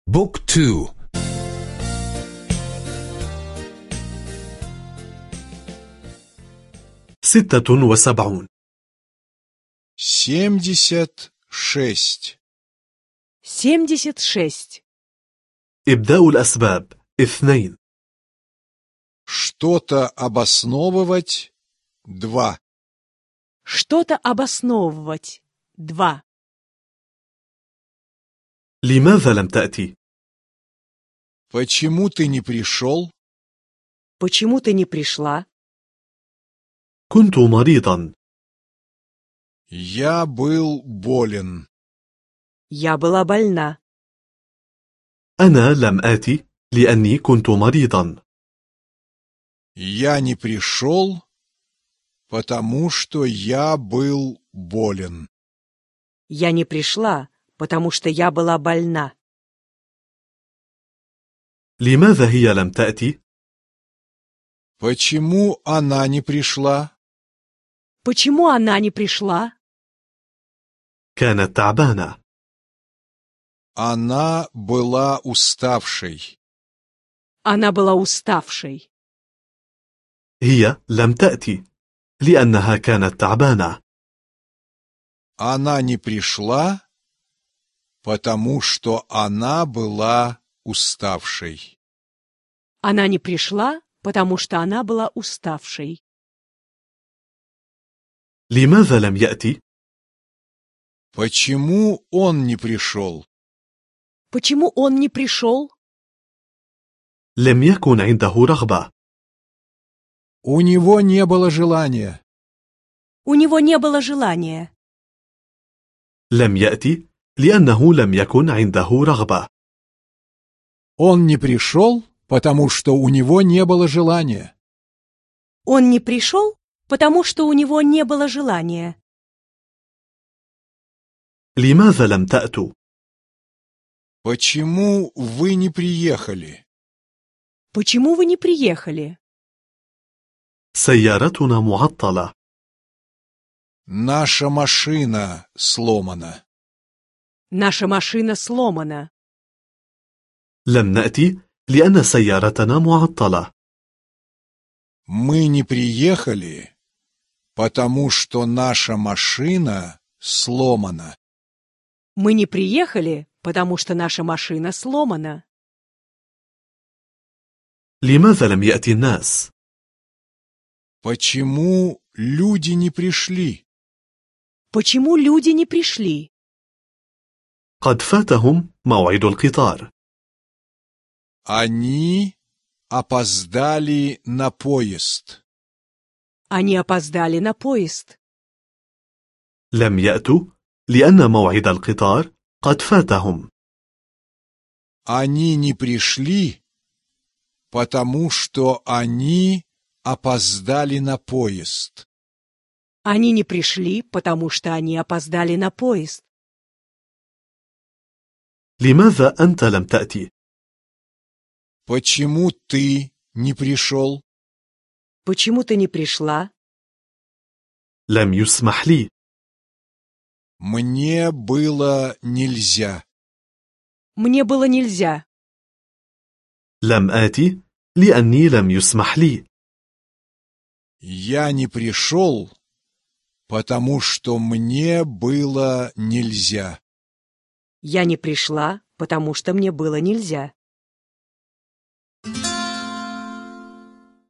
بوك تو. 76. 76. 76. إبداء الأسباب 2. Что-то обосновывать 2. Что-то обосновывать 2. لماذا لم تأتي؟ Почему ты не пришел? Почему ты не пришла? كنت مريضا. Я был болен. Я была больна. أنا لم آتي لأني كنت مريضا. Я не пришел, потому что я был болен. Я не пришла, потому что я была больна. لماذا هي لم تأتي؟ Почему она не пришла? Почему она не пришла? كانت تعبانة. Она была уставшей. Она была уставшей. هي لم تأتي لأنها كانت تعبانة. Она не пришла, потому что она была уставшей. Она не пришла, потому что она была уставшей. لماذا لم يأتي؟ Почему он не пришел? Почему он не пришел? لم يكن عنده رغبة. У него не было желания. У него не было желания. لم يأتي لأنه لم يكن عنده رغبة. Он не пришел, потому что у него не было желания. Он не пришел, потому что у него не было желания. لماذا لم تأتوا؟ Почему вы не приехали? Почему вы не приехали? سيارتنا معطلة. Наша машина сломана. Наша машина сломана. لم نأتي لأن سيارتنا معطلة. Мы не приехали, потому что наша машина сломана. Мы не приехали, потому что наша машина сломана. لماذا لم يأتي الناس؟ Почему люди не пришли? Почему люди не пришли? قد فاتهم موعد القطار. Они опоздали на поезд. Они опоздали на поезд. لم يأتوا لأن موعد القطار قد فاتهم. Они не пришли, потому что они опоздали на поезд. Они не пришли, потому что они опоздали на поезд. لماذا أنت لم تأتي؟ Почему ты не пришел? Почему ты не пришла? لم يسمح لي. Мне было нельзя. Мне было нельзя. لم آتي لأني لم يسمح لي. Я не пришел, потому что мне было нельзя. Я не пришла, потому что мне было нельзя.